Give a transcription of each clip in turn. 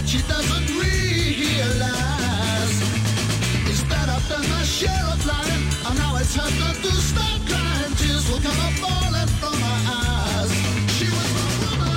she doesn't realize is that I've done my share of lying, and now it's her turn to start crying. Tears will come up falling from my eyes. She was my woman.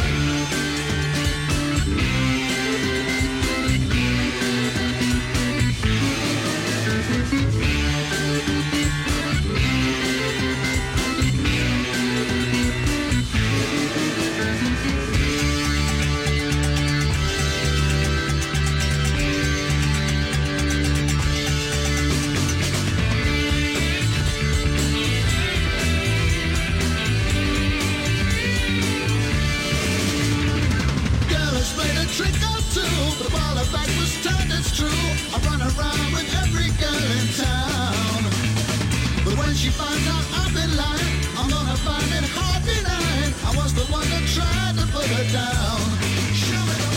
Trick or two, but while her back was turned, it's true. I run around with every girl in town. But when she finds out I've been lying, I'm gonna find it hard denying I was the one that tried to put her down. Show me the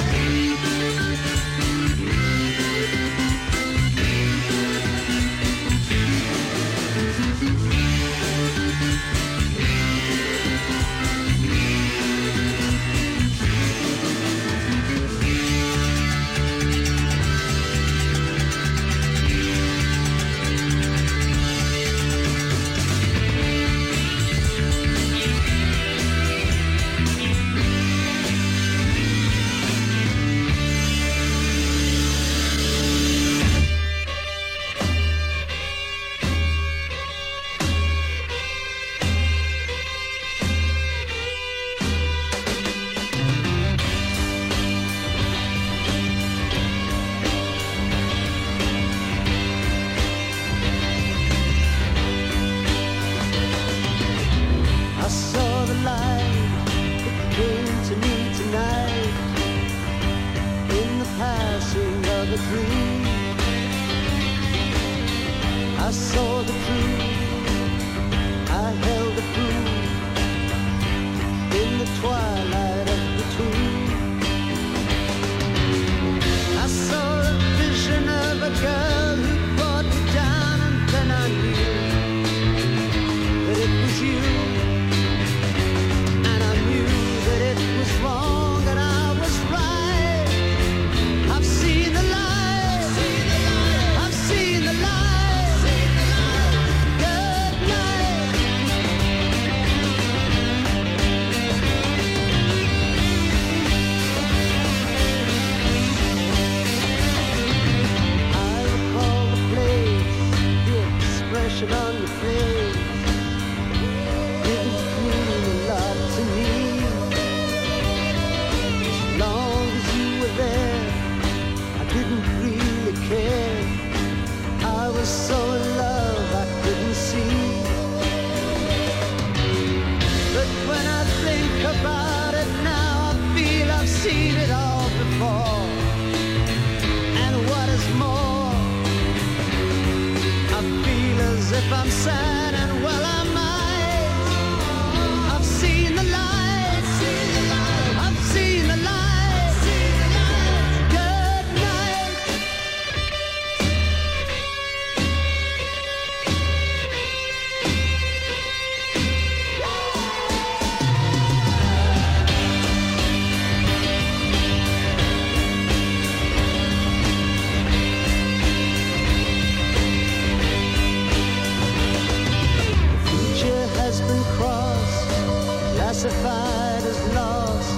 classified as lost,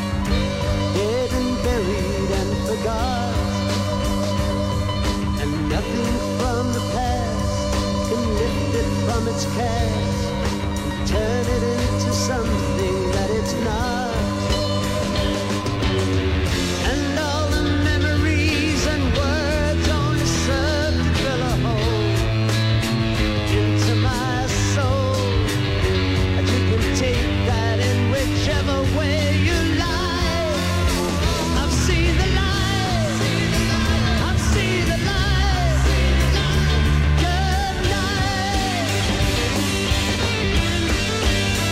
dead and buried and forgot. And nothing from the past can lift it from its cast and turn it into something that it's not. And all the memories and words only serve to fill a hole into my soul. And you can take that in whichever way you like. I've seen the light. I've seen the light. Good night.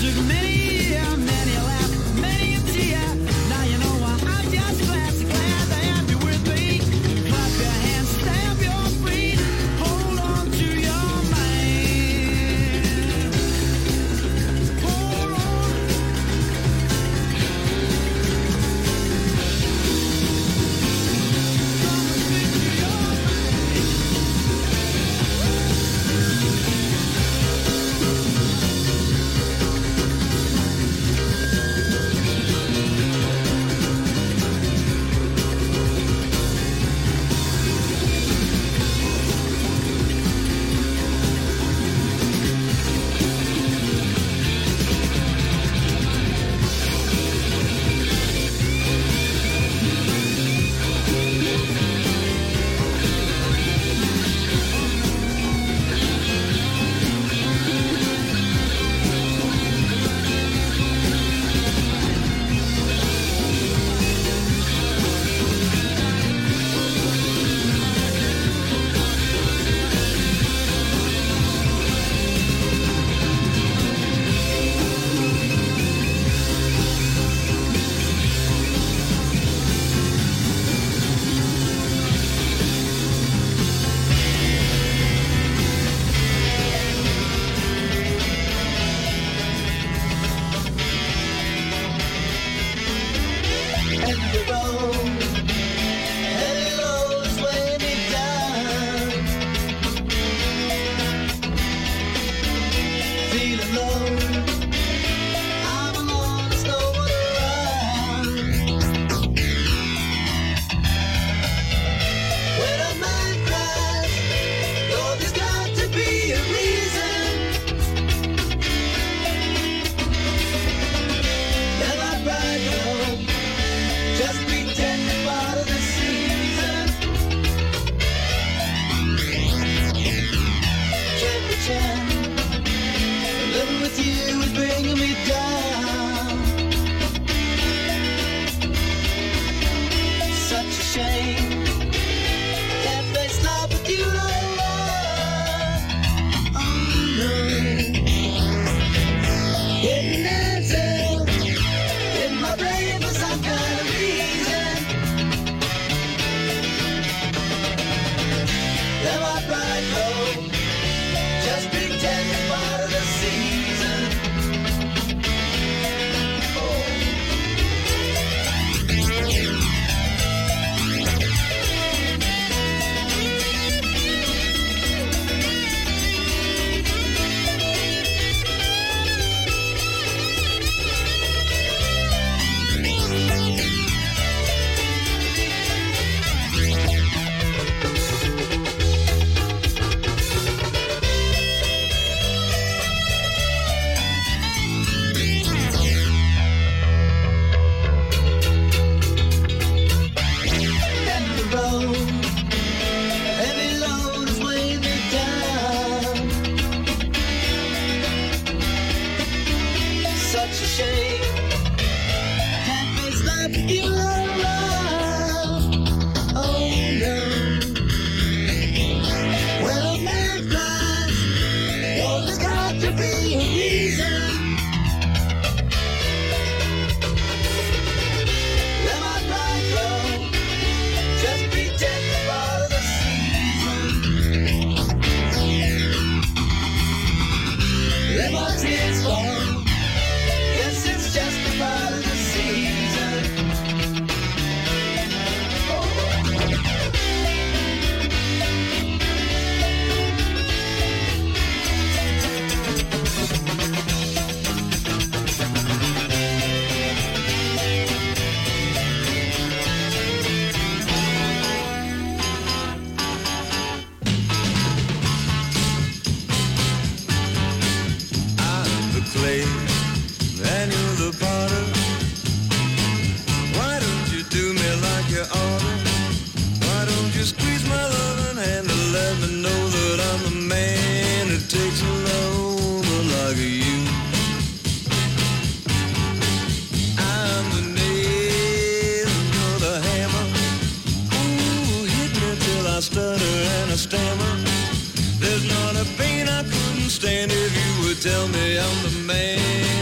I stutter and I stammer. There's not a pain I couldn't stand if you would tell me I'm the man it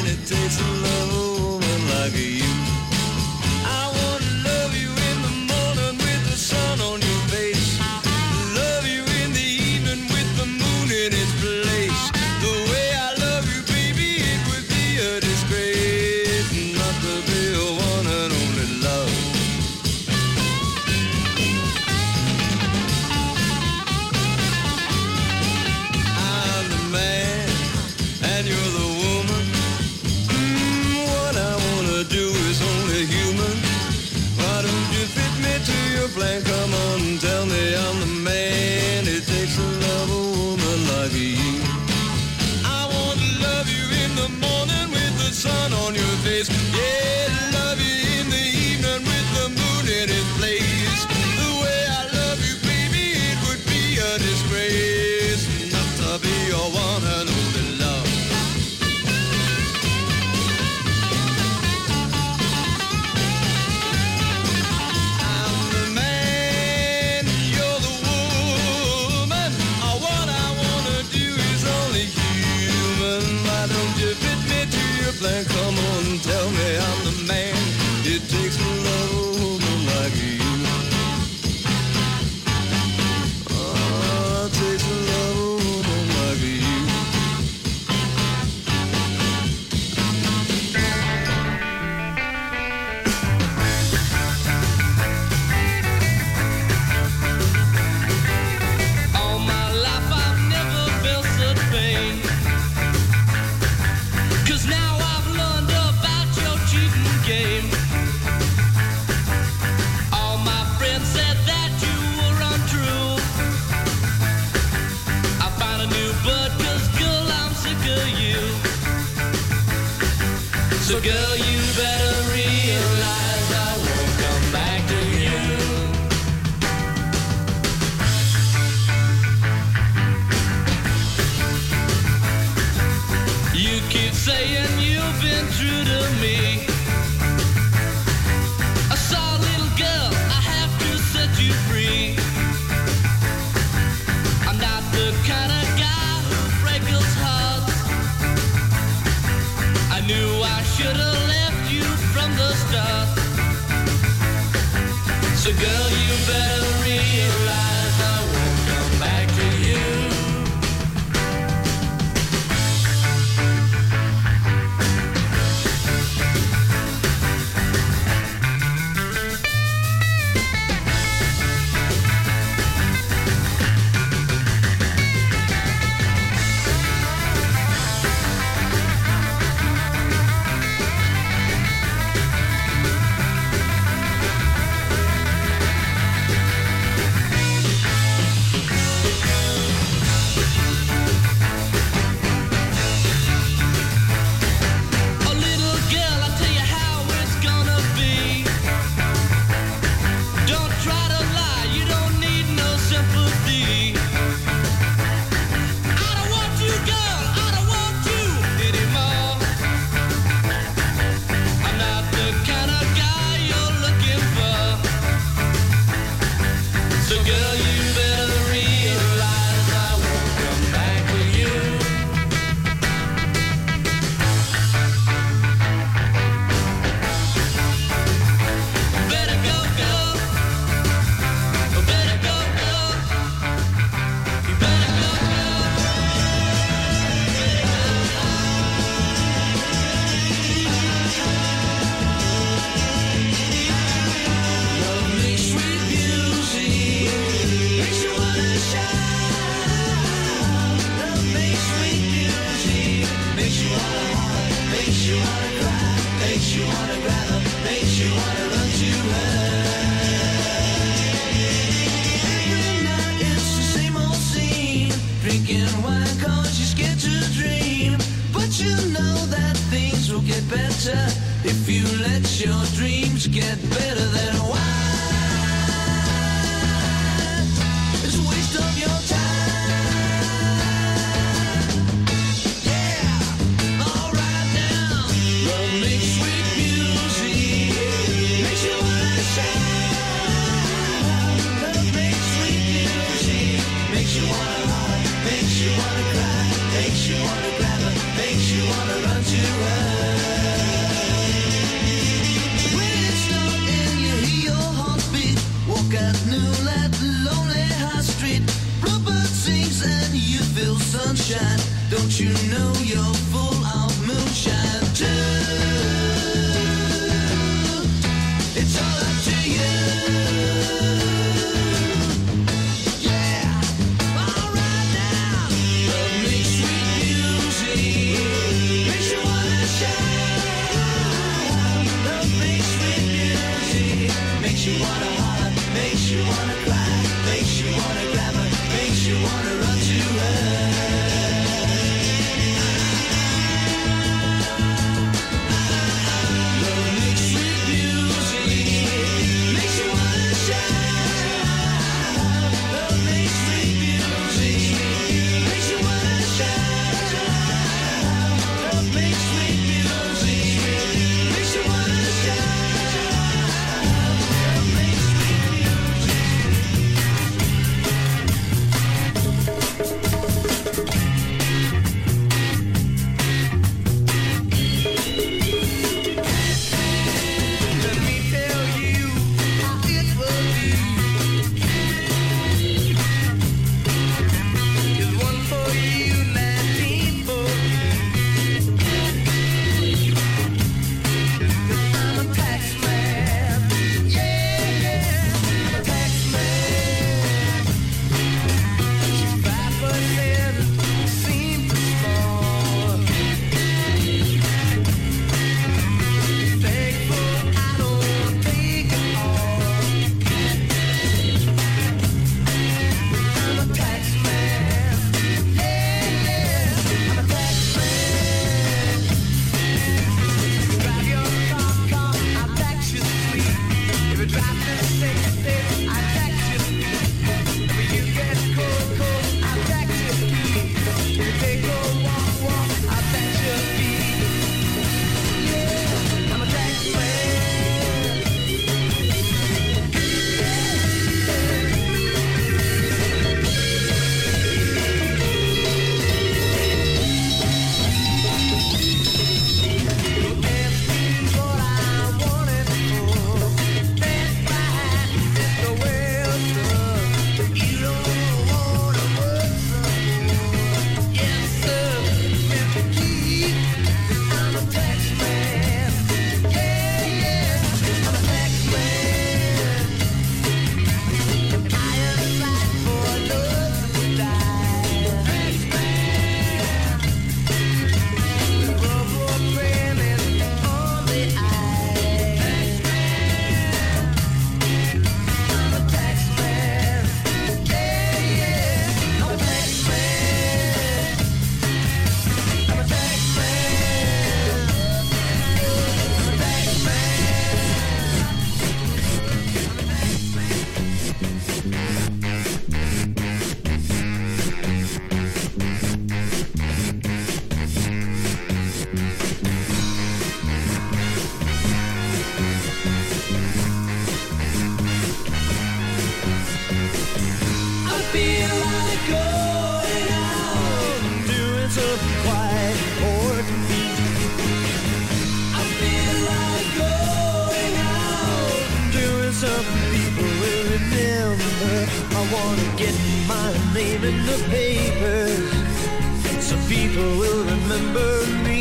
takes to love a woman like you. I wanna love you in the morning with the sun on your face. Love you in the evening with the moon in its place. The way I love you, baby, it would be a disgrace not to be a one and only love. I'm the man and you're the woman. What I wanna do is only human. Why don't you fit me to your plan? Come on and tell me I'm the man. It takes to love a woman like you. I wanna love you in the morning with the sun on your face. Yeah, love you in the evening with the moon in its place. The way I love you, baby, it would be a disgrace not to be your one and only love. I'm the man, you're the woman. What I wanna do is only human. Why don't you fit me to your plan? Come on and tell me I'm the man. It takes to love a woman like you. Oh, it takes to love a woman like you. All my life I've never felt such pain. 'Cause now I've learned about your cheating game. All my friends said that you were untrue. I found a new bud 'cause girl I'm sick of you. So girl you better realize I won't come back to you. You keep saying you've been true to me. I saw a little girl, I have to set you free. I'm not the kind of guy who breaks hearts. I knew I should have left you from the start. So girl, you better realize I won't come back to you. A little girl, I tell you how it's gonna be. Don't try to lie, you don't need no sympathy. I don't want you, girl, I don't want you anymore. I'm not the kind of guy you're looking for. So girl, you better realize I won't come back to you. Better go, girl. Better go, girl. You better go, girl. Love makes sweet music, makes you wanna shout. Love makes sweet music, makes you wanna holler, makes you wanna cry, makes you wanna grab her, makes you wanna run to her. Every night it's the same old scene, drinking wine 'cause you're scared to dream. But you know that things will get better if you let your dreams get better than wine. It's a waste of your time. Yeah, all right now. Love makes sweet music, makes you wanna shout. Love makes sweet music, makes you wanna holler, makes you wanna cry, makes you wanna grab her, makes you wanna run to her. wanna get my name in the papers so people will remember me.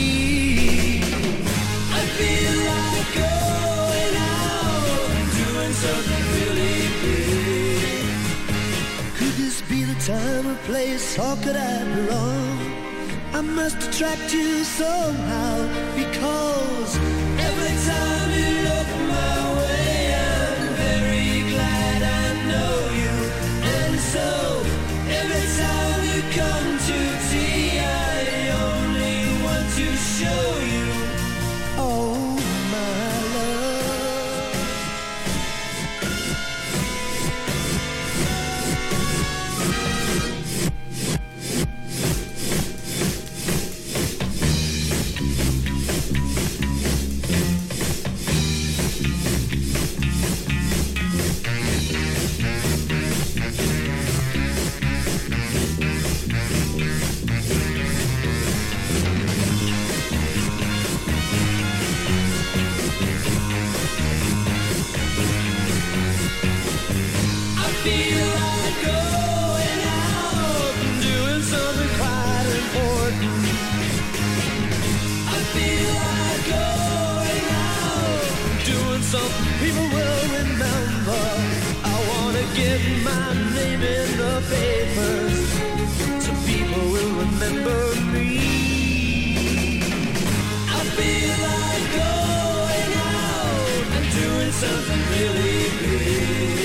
I feel like going out and doing something really big. Could this be the time or place, or could I be wrong? I must attract you somehow, because every time you look my way, I'm very glad I know you. And so, every time you come to tea, I only want to show you, oh my love. People will remember. I wanna get my name in the papers so people will remember me. I feel like going out and doing something really big.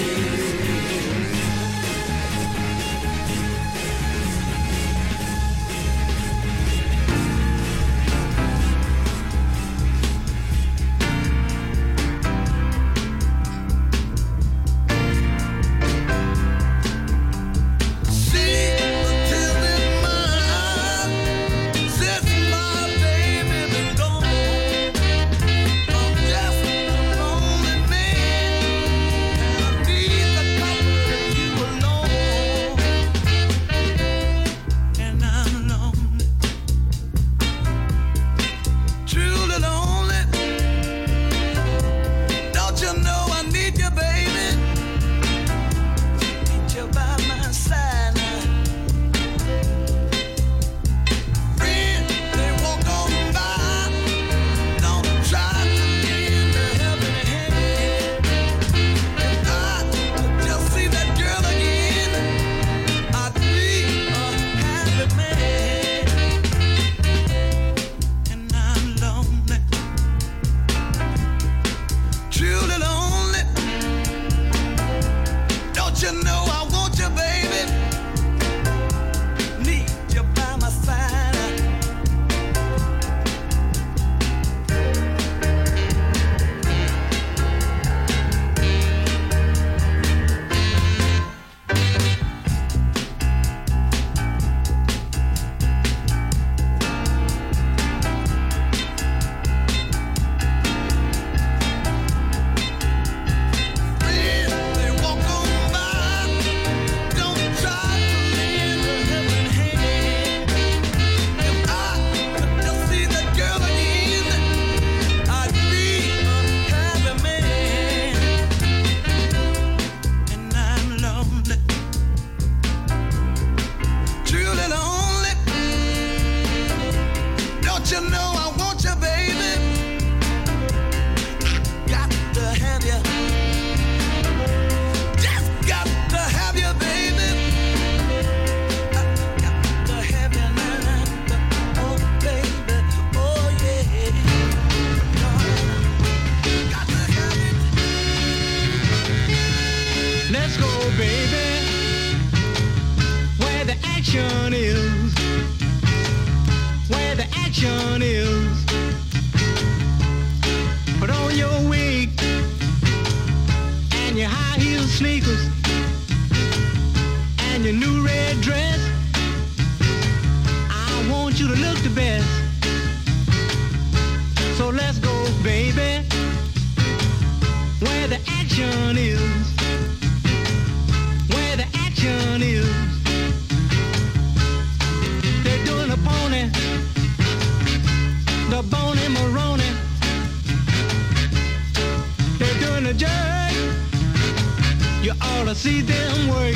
You You ought to see them work.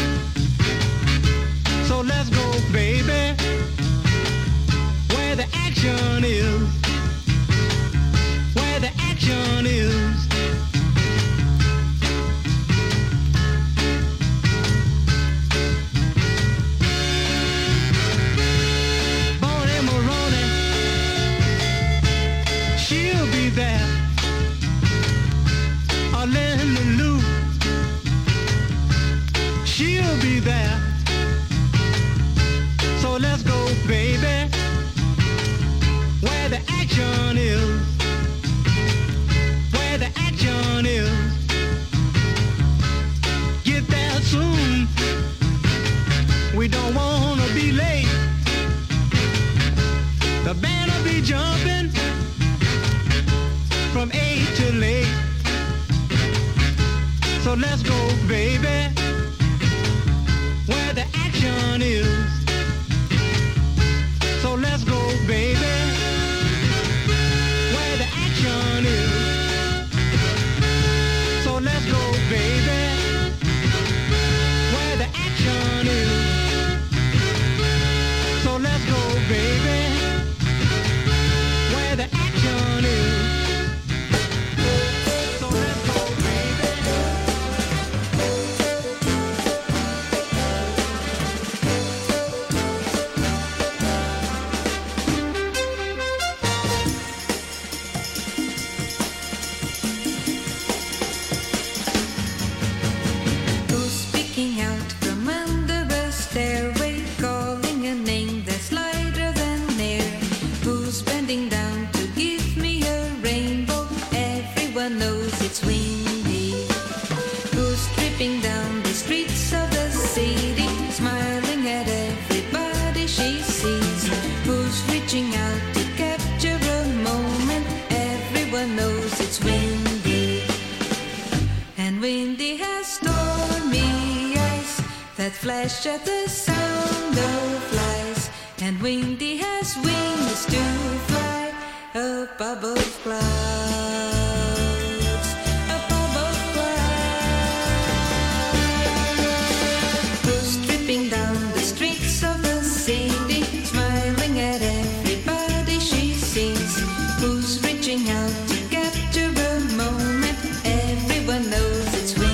So let's go, baby, where the action is. Where the action is. Bonnie Maroney, she'll be there. Linda Lou, she'll be there. So let's go, baby, where the action is. Where the action is. Get there soon. We don't wanna be late. The band will be jumping from 8 till late. So let's go, baby, where the action is. So let's go, baby, where the action is. So let's go, baby, where the action is. So let's go, baby, where the action is. Flash at the sound of flies, and Windy has wings to fly up above clouds, up above clouds. Who's tripping down the streets of the city, smiling at everybody she sees? Who's reaching out to capture a moment? Everyone knows it's Windy.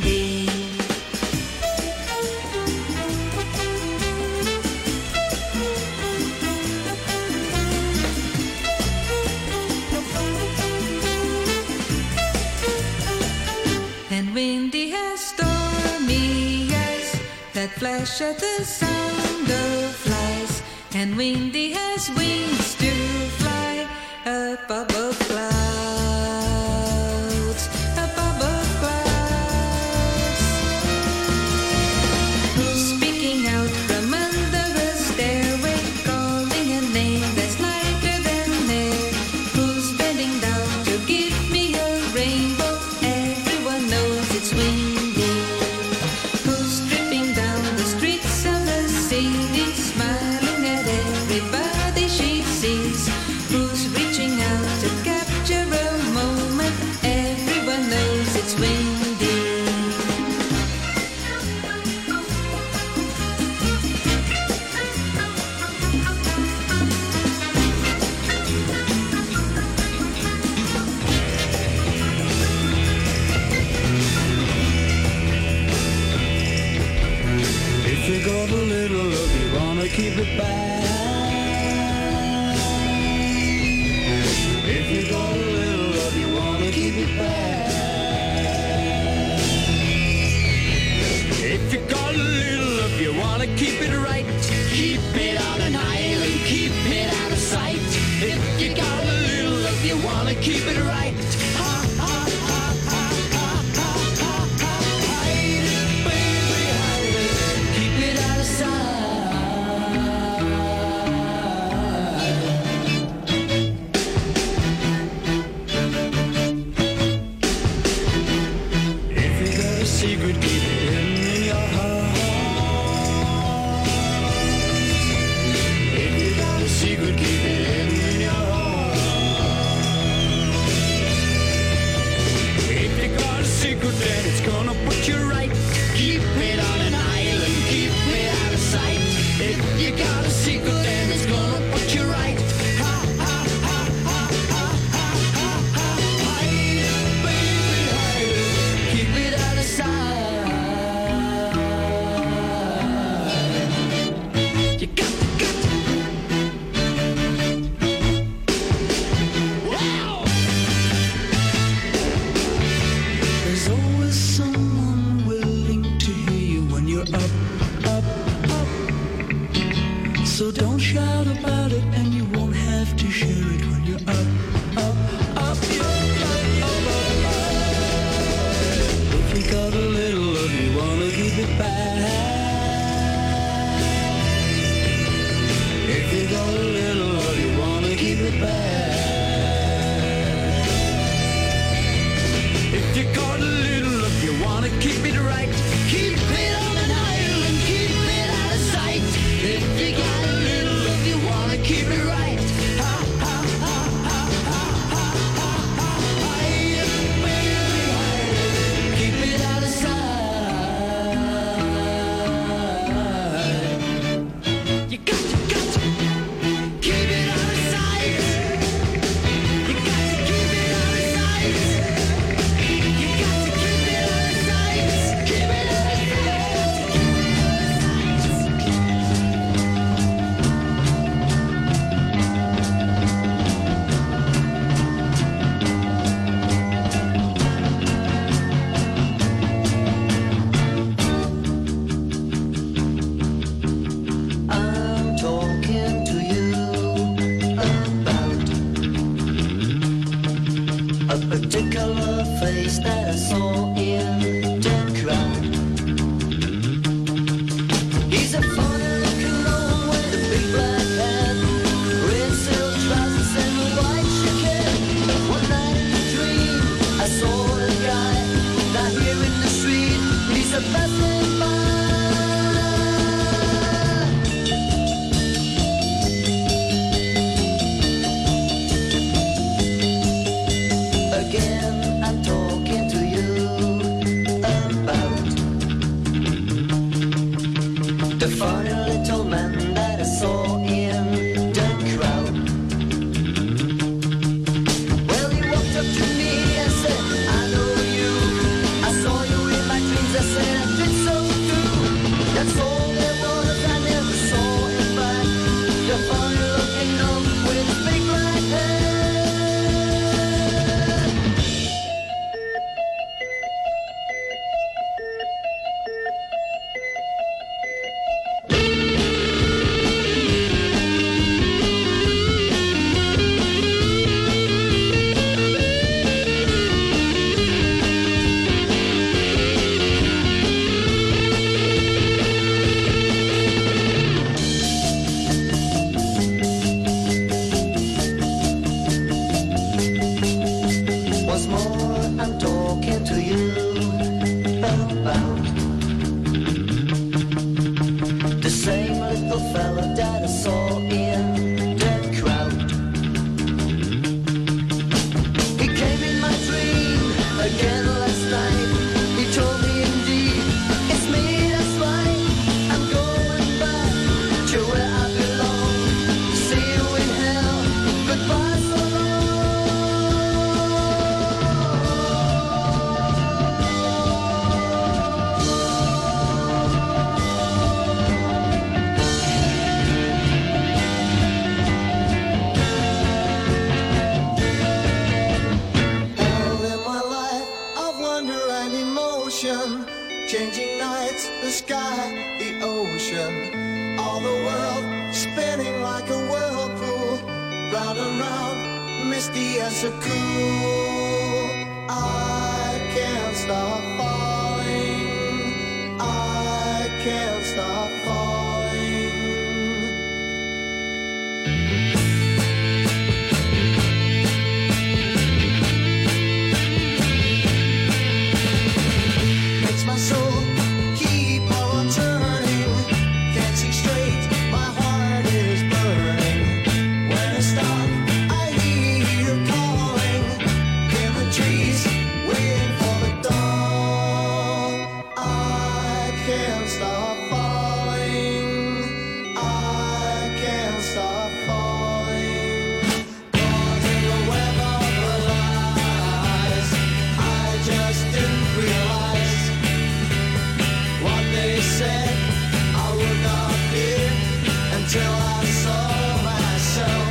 Windy has stormy eyes that flash at the sound of flies, and Windy has wings to fly up above clouds, up above clouds. Who's speaking out from under a stairway, calling a name that's lighter than air? Who's bending down to give me a rainbow? Everyone knows it's Windy. Who's tripping down the streets of the city, smiling at everybody she sees? Who's reaching out to capture a moment? Everyone knows it's Windy. If you got a little love, you wanna keep it back. If you got a little love, you wanna keep it back. If you got a little love, you wanna keep it right. Keep it on an island, keep it out of sight. If you got a little love, you wanna keep it right. Ha ha ha ha ha ha ha ha. Hide it, baby, hide it. Keep it out of sight. If you got a secret, keep it in your heart. If you got a secret, keep it in your heart. misty and so cool. I can't stop falling. I can't stop falling. Makes my soul keep on turning. Can't see straight, my heart is burning. When it's dark, I hear calling in the trees, waiting for the dawn. I can't stop falling. I can't stop falling. Caught in the web of the lies. I just didn't realize what they said. I would not hear until I saw myself.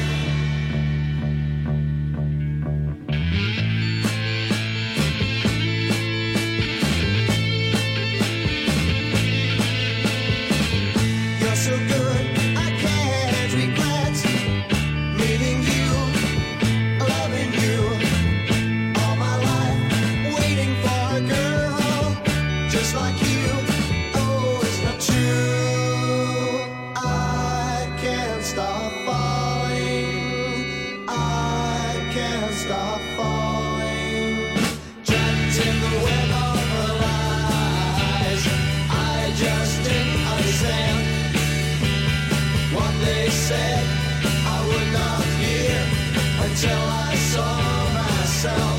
You're so good, I can't regret meeting you, loving you. All my life, waiting for a girl just like you. Oh, it's not true. I can't stop falling. I can't stop falling. Trapped in the web of her lies. I just didn't understand what they said. I would not hear until I saw myself.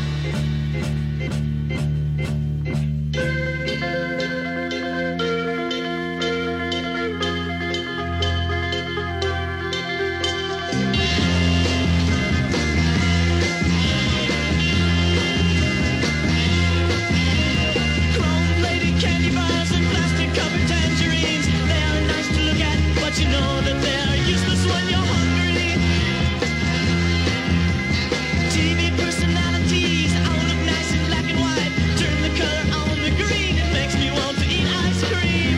Chrome plated candy bars and plastic covered tangerines. They are nice to look at, but you know that they're useless when you're hungry. TV personalities all look nice in black and white. Turn the color on the green, it makes me want to eat ice cream.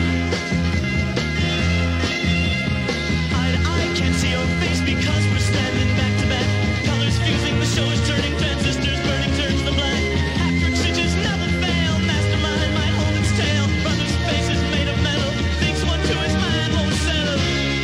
Eye to eye, can't see your face because we're standing back to back. Colors fusing, the show is turning, transistors burning turns to black. Half-trick switches never fail, mastermind might hold its tail. Brother's face is made of metal, thinks one to his mind won't settle.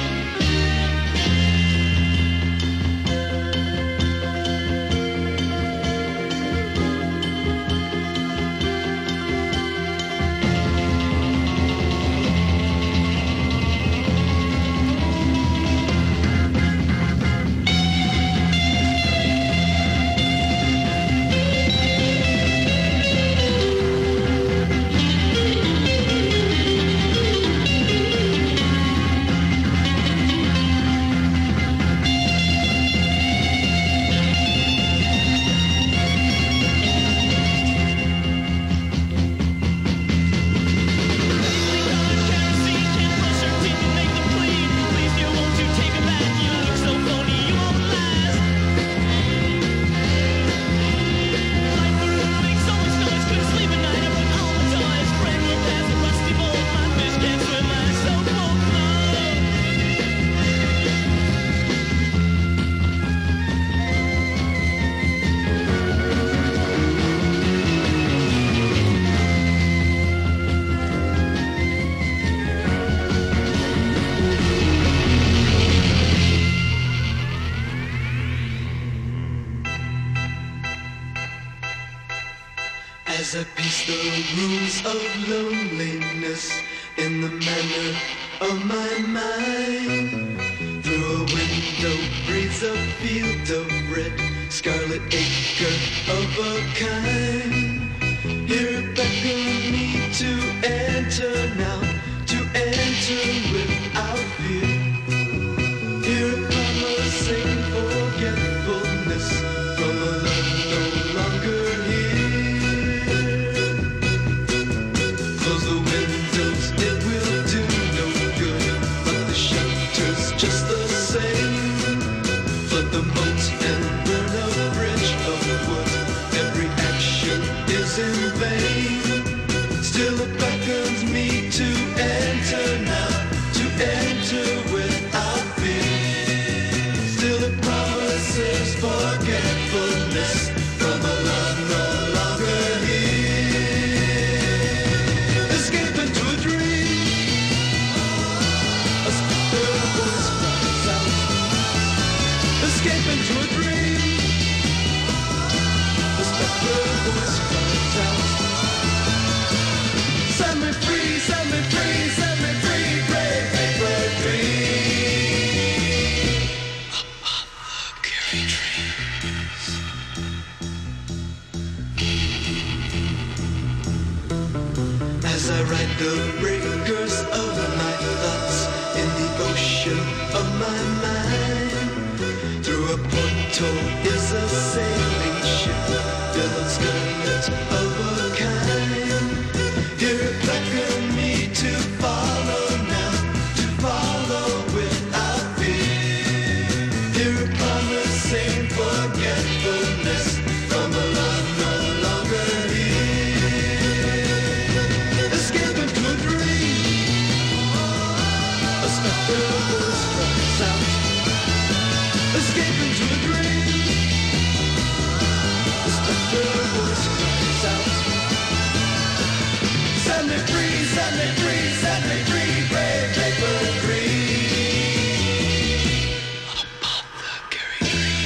As I pace the rooms of loneliness in the manner of my mind, through a window breathes a field of red, scarlet acre of a kind. Here it beckons me to enter now, to enter without fear. Here it promising forgetfulness from a love no longer here. Close the windows, it will do no good, but the shelter's just the same. Flood the moat and burn a bridge of wood. Every action is in vain. Still it beckons me to enter now, to enter without fear. Still it promises forget. escape into a dream. The spectre voice cries out, set me free, set me free, set me free, brave paper dream. Apothecary dreams. As I ride the breakers of my thoughts in the ocean of my mind, through a portal is a sailing ship, built scarlet of a kind. Here it beckon me to follow now, to follow without fear. Here it promising forgetfulness from a love no longer here. Escape into a dream. A spectre voice cries out. Escape into a dream. The spectre voice cries out. Set me free, set me free, set me free, brave paper dream. Apothecary dream.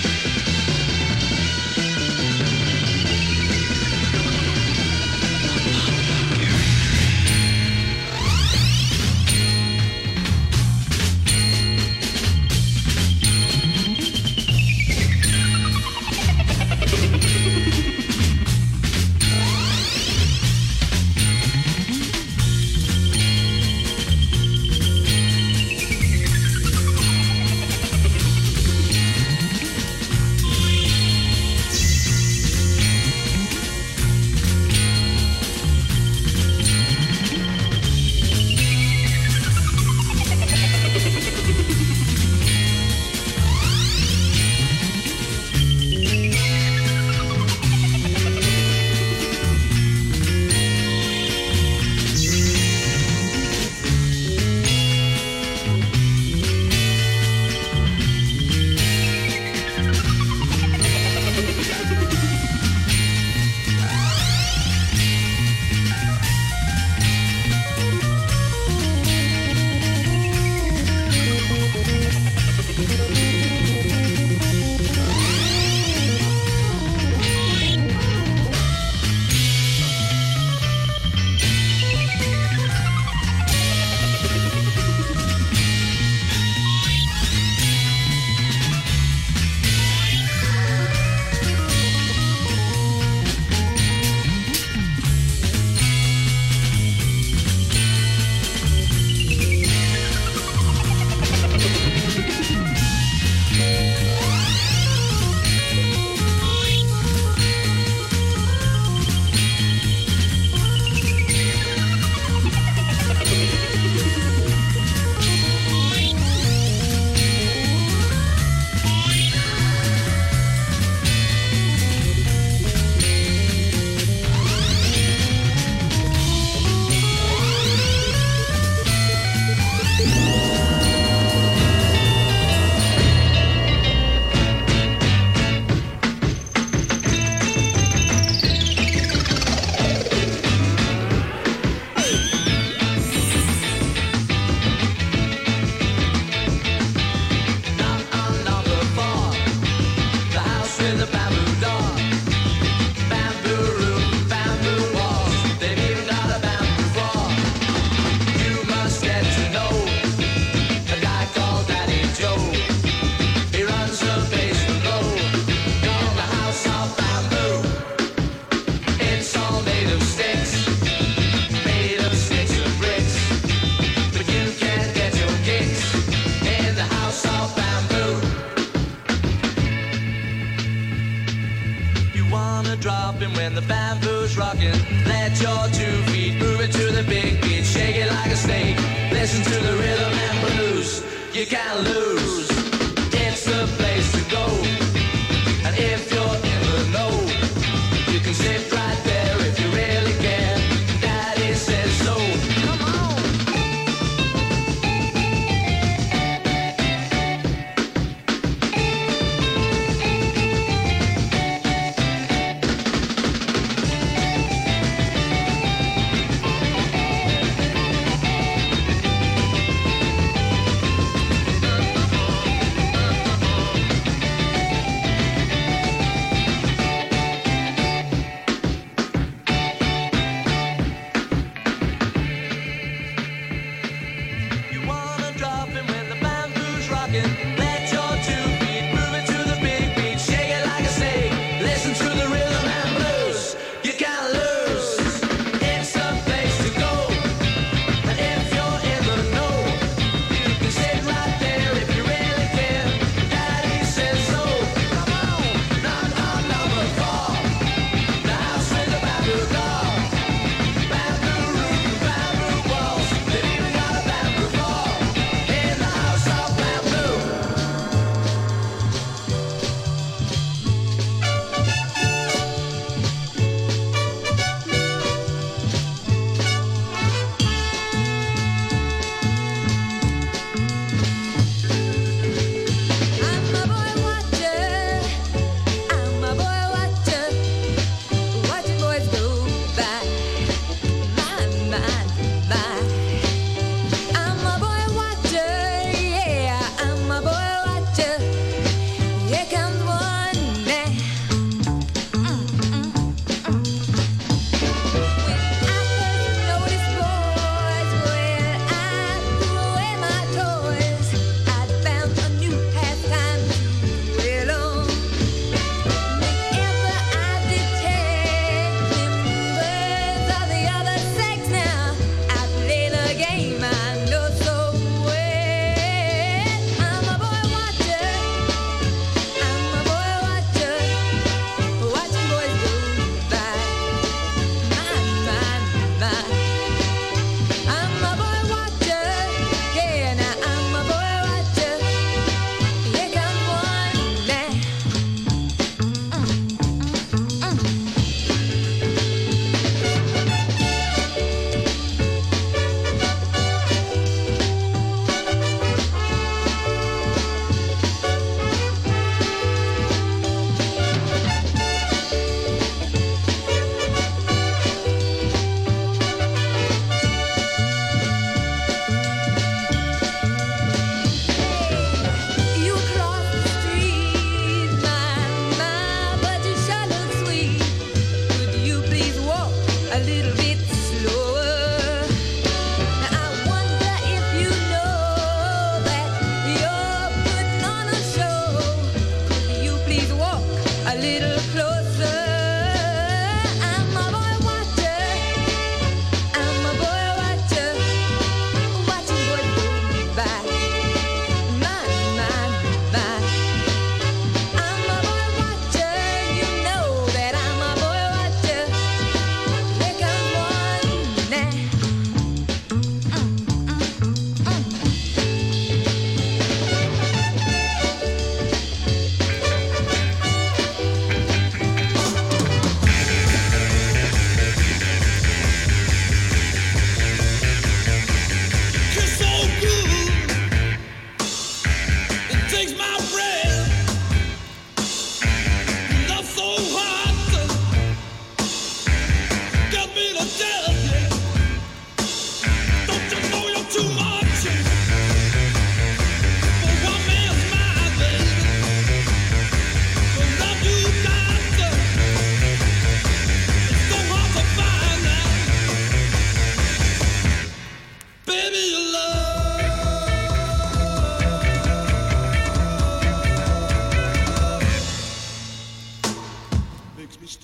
when the bamboo's rocking. Let your 2 feet move it to the big beat. Shake it like a snake. Listen to the rhythm and blues. You can't lose. It's the place to go. And if you're in the know, you can sit right there if you really can. Daddy says so. Come on.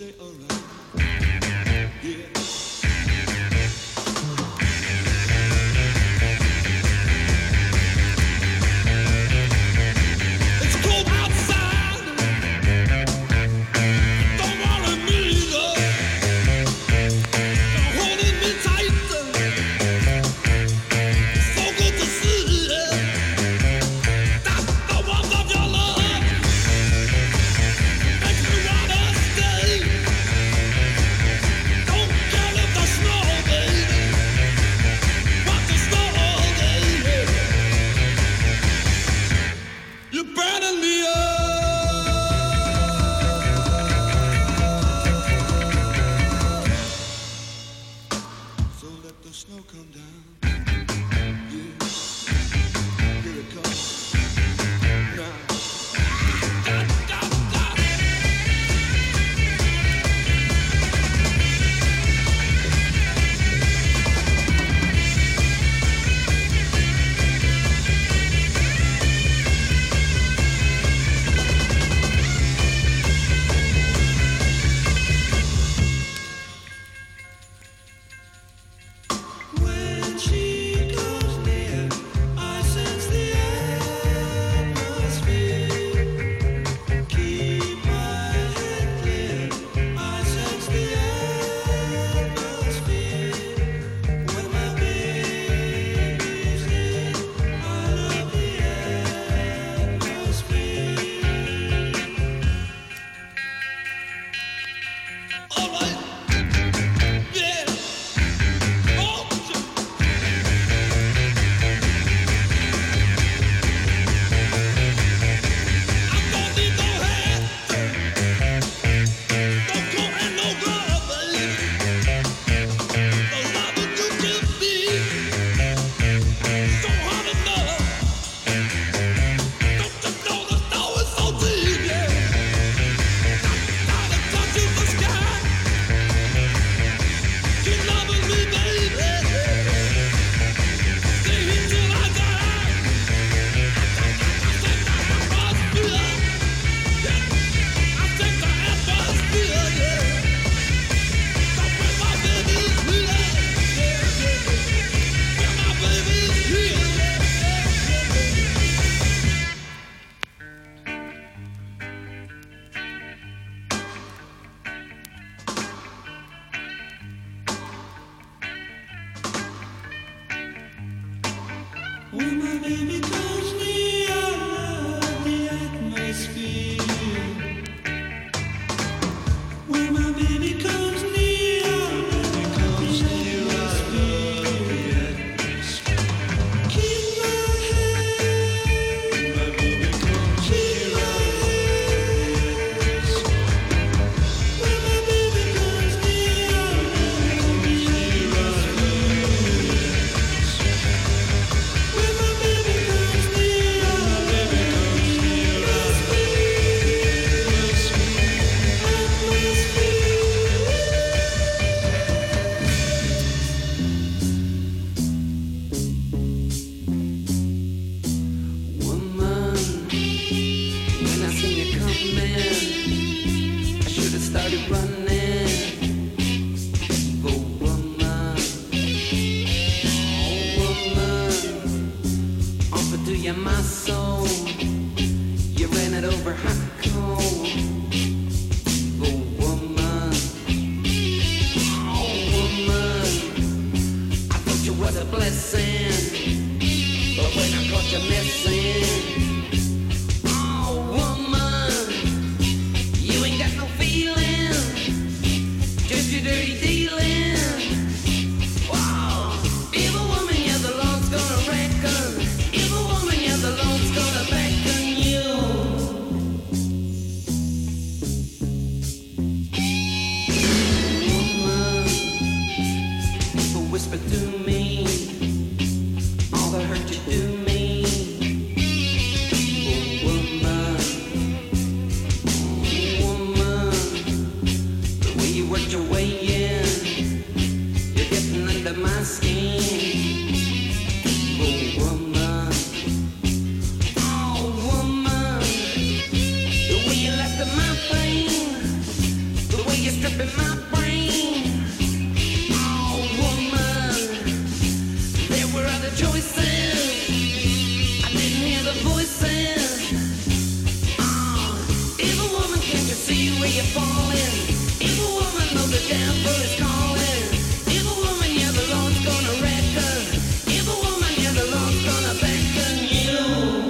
stay around. Yeah. It's cold outside. Don't worry me, love. You're holding me tight. So good to see you. That's the warmth of your love. Makes me wanna stay. Don't care if the snow, baby. Watch the snow, baby. You're burning me up. So let the snow come down. Yeah. Here it comes. Now. When she goes near, I sense the atmosphere. Keep my head clear. I sense the atmosphere. When my baby's near, I love the atmosphere. All right, yeah. Oh, I don't need no hat, no coat and no glove, baby. The love that you give me, so hard enough. Don't you know the snow is so deep, yeah. Now the touches the sky. Keep loving me, baby. Stay here till I die. I take the atmosphere, yeah. Stop when my baby's here, yeah, yeah. When my baby's here, yeah, When my baby comes near, I love the atmosphere. When my baby comes near, I love the atmosphere. Keep my head, keep my head. When my baby comes near, I love the atmosphere. When my baby comes near, woman, when I seen you coming, I should have started running. Oh, woman, offer to you my soul. You ran it over hot coal. Oh, woman, I thought you was a blessing, but when I caught you missing, oh, woman, you ain't got no feeling, just your dirty dealing. Wow, if a woman, yeah, the Lord's gonna reckon. If a woman, yeah, the Lord's gonna beckon you. Woman, people whisper to me all the hurt you do me. Oh, woman, the way you worked your way in, you're getting under my skin. Oh, woman, the way you left my pain, the way you struck in my brain. Oh, woman, there were other choices. I didn't hear the voices. If a woman can't you see where you're falling? If a woman knows the devil is calling. If a woman, yeah, the Lord's gonna reckon. If a woman, yeah, the Lord's gonna beckon you.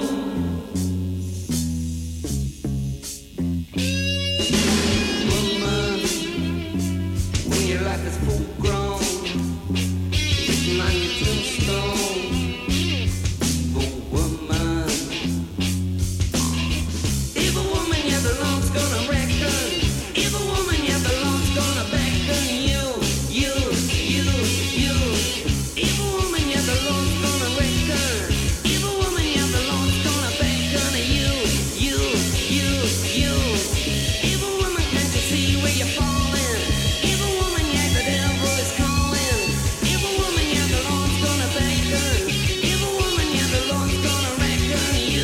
Woman, when your life is full grown, written on your tombstone. Oh, woman, if a woman, yeah, the Lord's gonna reckon. If a woman, yeah, the Lord's gonna beckon you. If a woman, yeah, the Lord's gonna reckon. If a woman, yeah, the Lord's gonna beckon you. If a woman, can't you see where you're falling? If a woman, yeah, the devil is calling. If a woman, yeah, the Lord's gonna beckon. If a woman, yeah, the Lord's gonna reckon you.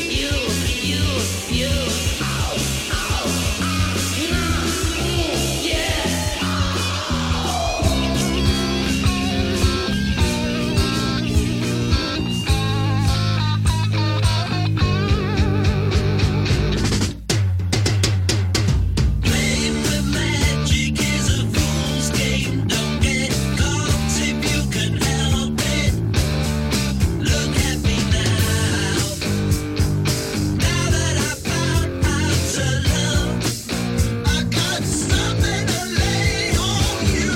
Playing with magic is a fool's game. Don't get caught if you can help it. Look at me now. Now that I found out to love, I got something to lay on you.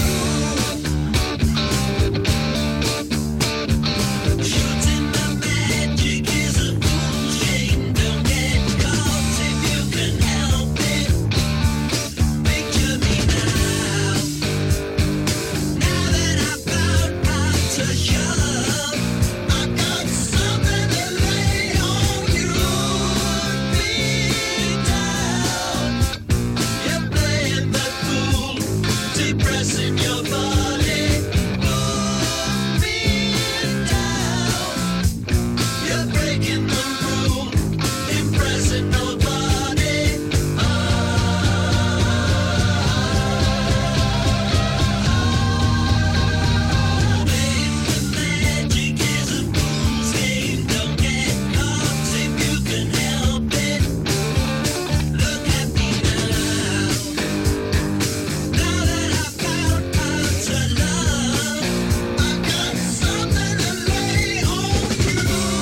Shooting the magic is a fool's game. Don't get caught if you can help it. Picture me now. Now that I found out to shove, I got something to lay on you. Me down. You're playing the fool, depressing your body. Put me down. You're breaking the rule, impressing nobody. Playing the magic is a fool's game. Don't get caught if you can help it. Look at me now. Now that I found out to love, I got something to lay on you.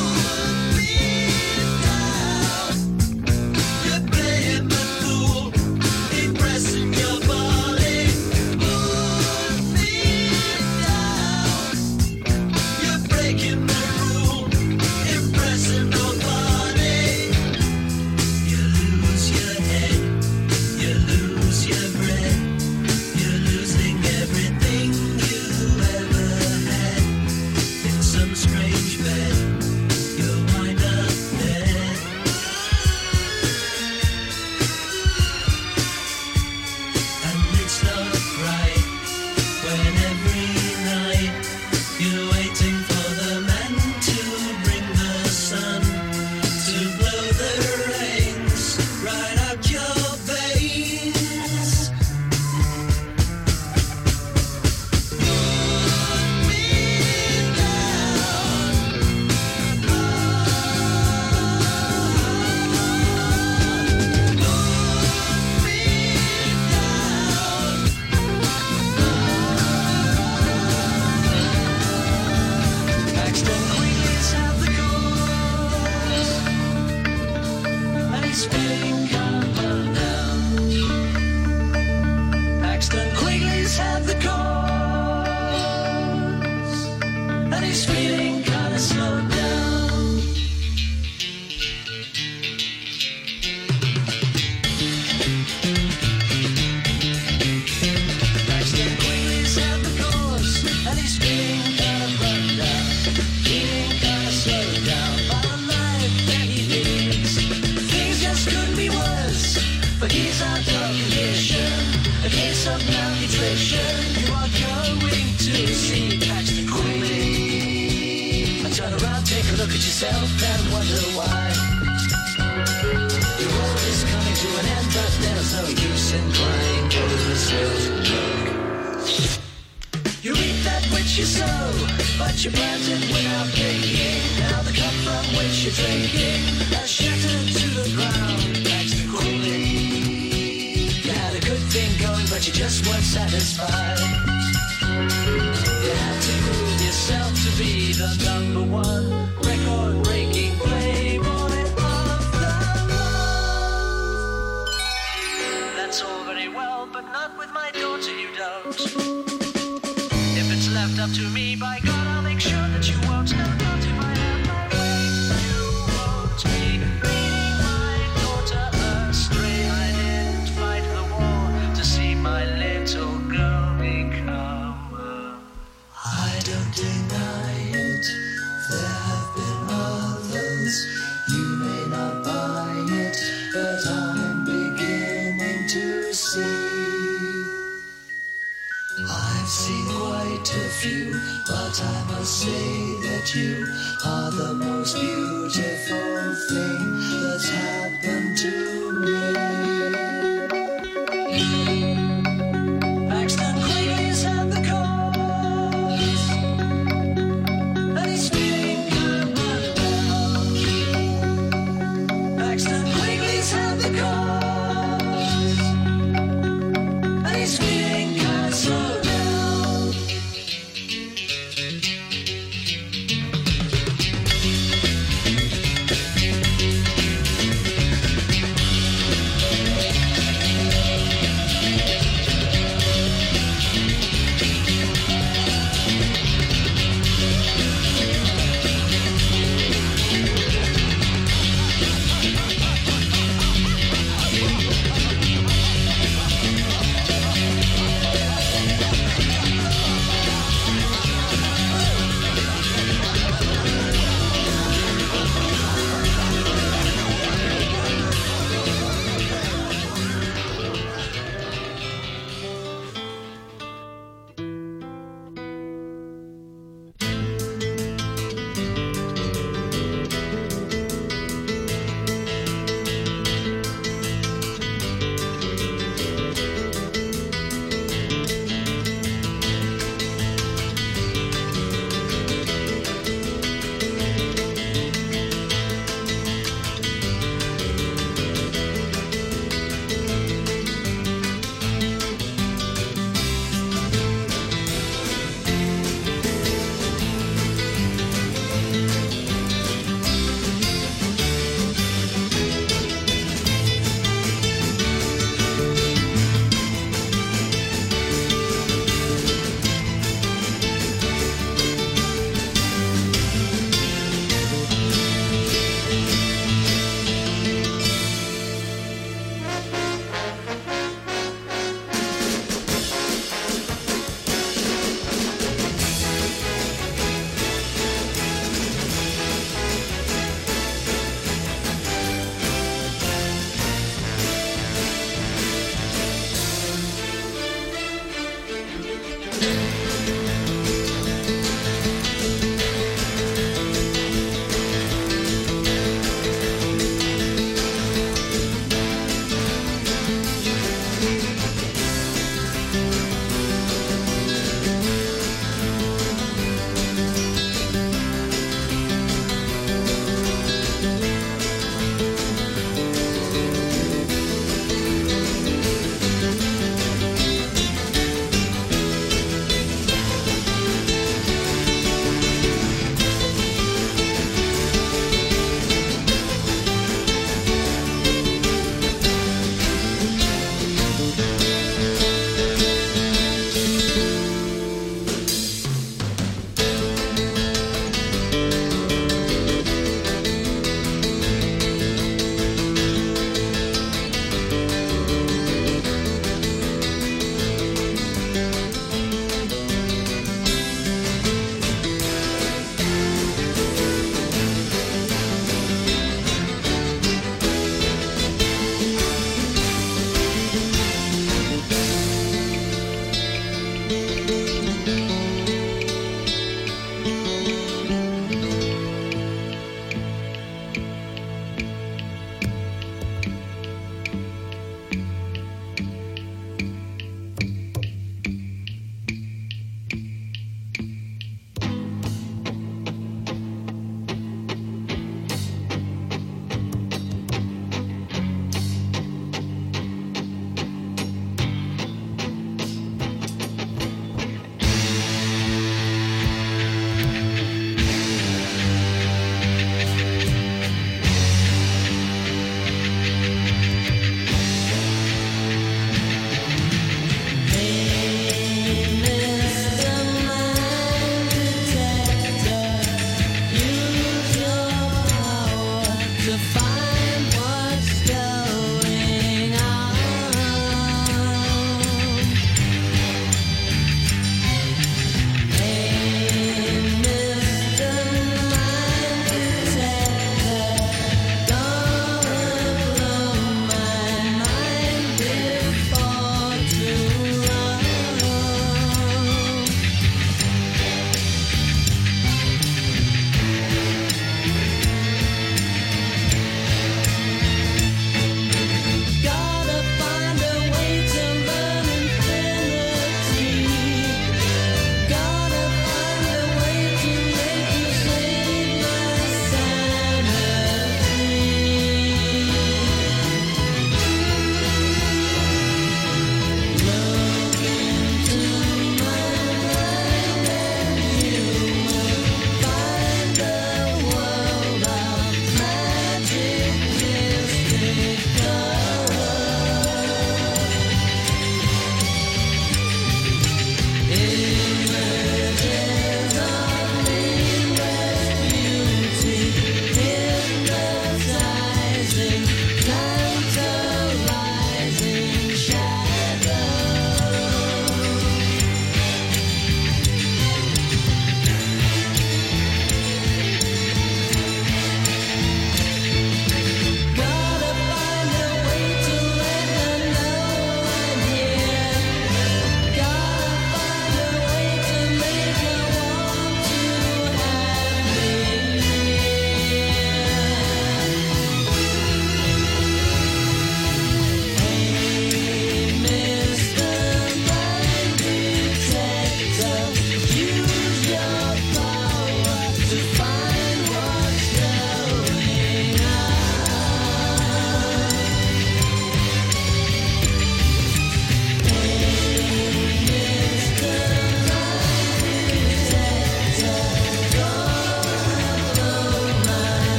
Me down. You're playing the fool, impressing your body. Put me down. You're breaking the rule, impressing nobody. You lose your head, you lose your breath, you're losing everything you ever had. In some strange bed, you'll wind up dead. And it's not right when every night you're waiting for the man to bring the sun, to blow the rains right out your veins. Put me Paxton Queen's have the cause, and he's feeling kind of run down. Paxton Quigley's have the cause, and he's feeling kind of slowed down. Paxton Quigley's have the cause, and he's feeling kind of run down. Feeling kind of slowed down by the life that he leads. Things just couldn't be worse, but he's out of condition. A case of malnutrition. You are going to see Paxton Quigley. I turn around, take a look at yourself and wonder why. Your world is coming to an end, but there's no use in crying, 'cause self-look. You reap that which you sow, but you plant it without thinking. Now the cup from which you're drinking has shattered to the ground. Thanks to cooling. You had a good thing going, but you just weren't satisfied. You had to prove yourself to be the number one record-breaking playboy of the month. That's all very well, but not with my daughter, you don't. If it's left up to me, by God, I'll make sure that you won't. No, not if I have my way. You won't be leading my daughter astray. I didn't fight the war to see my little girl become a... I don't deny it. There have been others. You may not buy it, but I'm beginning to see. I've seen quite a few, but I must say that you are the most beautiful thing that's happened to me.